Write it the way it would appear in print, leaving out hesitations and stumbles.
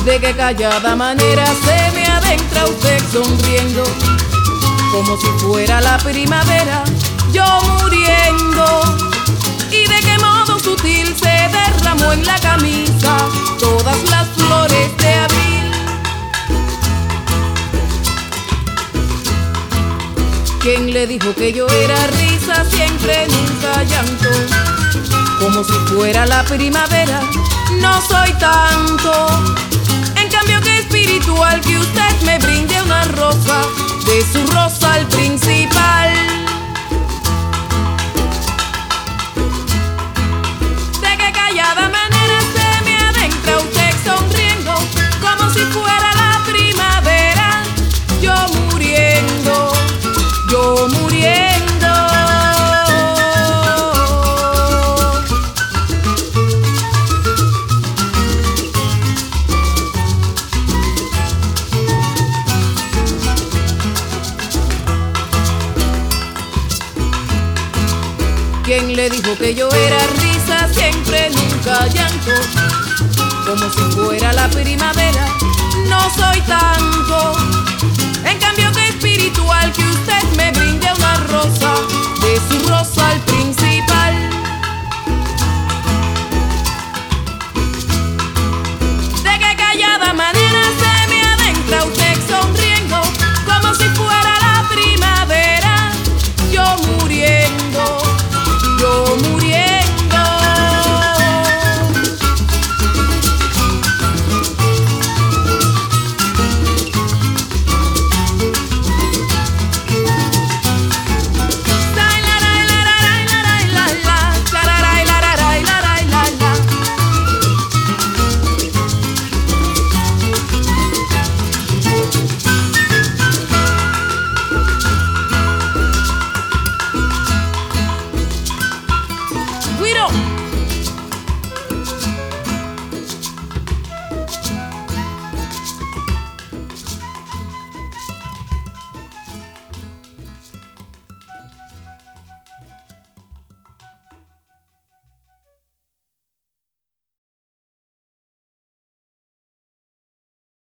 De qué callada manera se me adentra usted sonriendo, como si fuera la primavera, yo muriendo. Y de qué modo sutil se derramó en la camisa todas las flores de abril. ¿Quién le dijo que yo era risa siempre, nunca llanto? Como si fuera la primavera, no soy tanto. En cambio que espiritual que usted me brinde una rosa, de su rosal principal. De qué callada manera se me adentra usted sonriendo, como si fuera la primavera, yo muriendo, yo muriendo. ¿Quién le dijo que yo era risa siempre, nunca llanto? Como si fuera la primavera, no soy tanto. En cambio que espiritual que usted me brinde una rosa, de su rosa al principio.